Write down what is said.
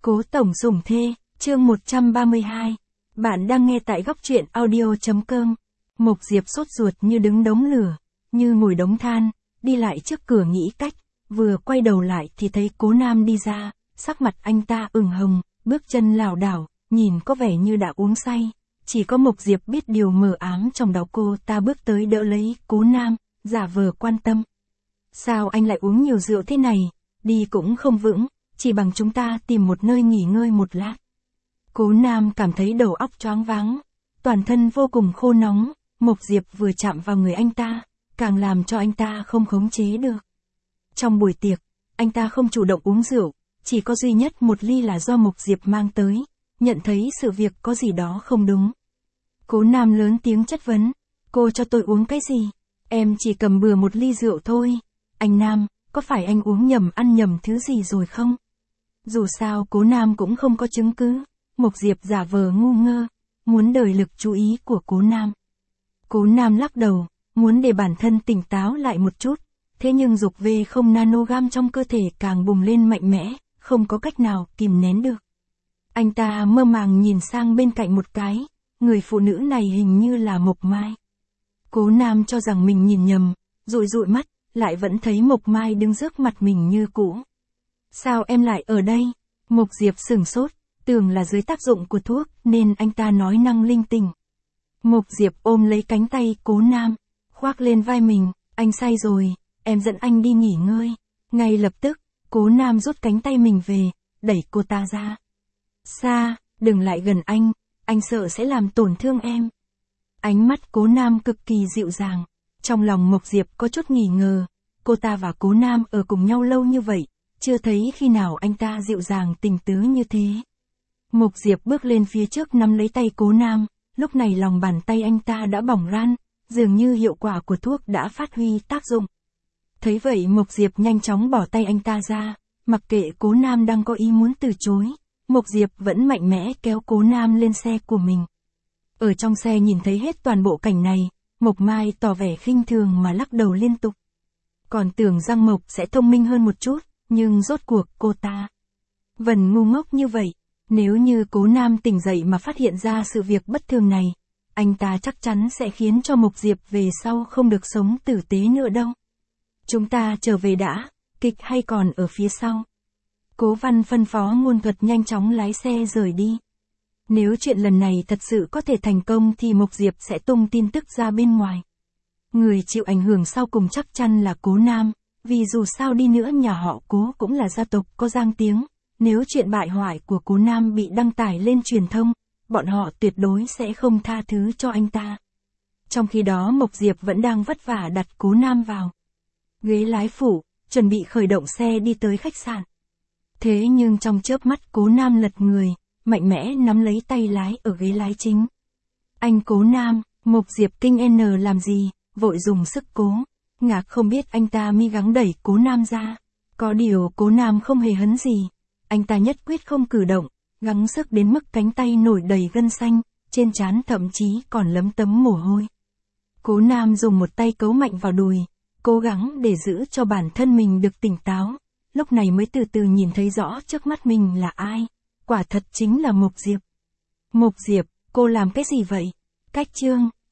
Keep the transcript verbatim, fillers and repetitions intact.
Cố tổng giủng thê, chương một trăm ba mươi hai. Bạn đang nghe tại góc truyện audio.com. Mộc Diệp sốt ruột như đứng đống lửa, như ngồi đống than, đi lại trước cửa nghĩ cách, vừa quay đầu lại thì thấy Cố Nam đi ra, sắc mặt anh ta ửng hồng, bước chân lảo đảo, nhìn có vẻ như đã uống say. Chỉ có Mộc Diệp biết điều mờ ám trong đó, cô ta bước tới đỡ lấy Cố Nam, giả vờ quan tâm. Sao anh lại uống nhiều rượu thế này, đi cũng không vững, chỉ bằng chúng ta tìm một nơi nghỉ ngơi một lát. Cố Nam cảm thấy đầu óc choáng váng, toàn thân vô cùng khô nóng, Mộc Diệp vừa chạm vào người anh ta, càng làm cho anh ta không khống chế được. Trong buổi tiệc, anh ta không chủ động uống rượu, chỉ có duy nhất một ly là do Mộc Diệp mang tới, nhận thấy sự việc có gì đó không đúng. Cố Nam lớn tiếng chất vấn, cô cho tôi uống cái gì? Em chỉ cầm bừa một ly rượu thôi. Anh Nam, có phải anh uống nhầm ăn nhầm thứ gì rồi không? Dù sao Cố Nam cũng không có chứng cứ, Mộc Diệp giả vờ ngu ngơ, muốn đời lực chú ý của Cố Nam. Cố Nam lắc đầu, muốn để bản thân tỉnh táo lại một chút, thế nhưng dục vê không nanogam trong cơ thể càng bùng lên mạnh mẽ, không có cách nào kìm nén được. Anh ta mơ màng nhìn sang bên cạnh một cái, người phụ nữ này hình như là Mộc Mai. Cố Nam cho rằng mình nhìn nhầm, dụi dụi mắt, lại vẫn thấy Mộc Mai đứng trước mặt mình như cũ. Sao em lại ở đây? Mộc Diệp sửng sốt, tưởng là dưới tác dụng của thuốc nên anh ta nói năng linh tinh. Mộc Diệp ôm lấy cánh tay Cố Nam, khoác lên vai mình, anh say rồi, em dẫn anh đi nghỉ ngơi. Ngay lập tức, Cố Nam rút cánh tay mình về, đẩy cô ta ra. Xa, đừng lại gần anh, anh sợ sẽ làm tổn thương em. Ánh mắt Cố Nam cực kỳ dịu dàng, trong lòng Mộc Diệp có chút nghi ngờ, cô ta và Cố Nam ở cùng nhau lâu như vậy, chưa thấy khi nào anh ta dịu dàng tình tứ như thế. Mộc Diệp bước lên phía trước nắm lấy tay Cố Nam, lúc này lòng bàn tay anh ta đã bỏng ran, dường như hiệu quả của thuốc đã phát huy tác dụng. Thấy vậy Mộc Diệp nhanh chóng bỏ tay anh ta ra, mặc kệ Cố Nam đang có ý muốn từ chối, Mộc Diệp vẫn mạnh mẽ kéo Cố Nam lên xe của mình. Ở trong xe nhìn thấy hết toàn bộ cảnh này, Mộc Mai tỏ vẻ khinh thường mà lắc đầu liên tục. Còn tưởng rằng Mộc sẽ thông minh hơn một chút, nhưng rốt cuộc cô ta vẫn ngu ngốc như vậy. Nếu như Cố Nam tỉnh dậy mà phát hiện ra sự việc bất thường này, anh ta chắc chắn sẽ khiến cho Mộc Diệp về sau không được sống tử tế nữa đâu. Chúng ta trở về đã, kịch hay còn ở phía sau. Cố Văn phân phó Ngôn Thuật nhanh chóng lái xe rời đi. Nếu chuyện lần này thật sự có thể thành công thì Mộc Diệp sẽ tung tin tức ra bên ngoài. Người chịu ảnh hưởng sau cùng chắc chắn là Cố Nam, vì dù sao đi nữa nhà họ Cố cũng là gia tộc có danh tiếng. Nếu chuyện bại hoại của Cố Nam bị đăng tải lên truyền thông, bọn họ tuyệt đối sẽ không tha thứ cho anh ta. Trong khi đó Mộc Diệp vẫn đang vất vả đặt Cố Nam vào ghế lái phụ, chuẩn bị khởi động xe đi tới khách sạn. Thế nhưng trong chớp mắt Cố Nam lật người, mạnh mẽ nắm lấy tay lái ở ghế lái chính. Anh Cố Nam, Mộc Diệp kinh n làm gì, vội dùng sức cố. Ngạc không biết anh ta mi gắng đẩy Cố Nam ra. Có điều Cố Nam không hề hấn gì. Anh ta nhất quyết không cử động, gắng sức đến mức cánh tay nổi đầy gân xanh, trên trán thậm chí còn lấm tấm mồ hôi. Cố Nam dùng một tay cấu mạnh vào đùi, cố gắng để giữ cho bản thân mình được tỉnh táo. Lúc này mới từ từ nhìn thấy rõ trước mắt mình là ai. Quả thật chính là Mộc Diệp. Mộc Diệp, cô làm cái gì vậy? Cách chương.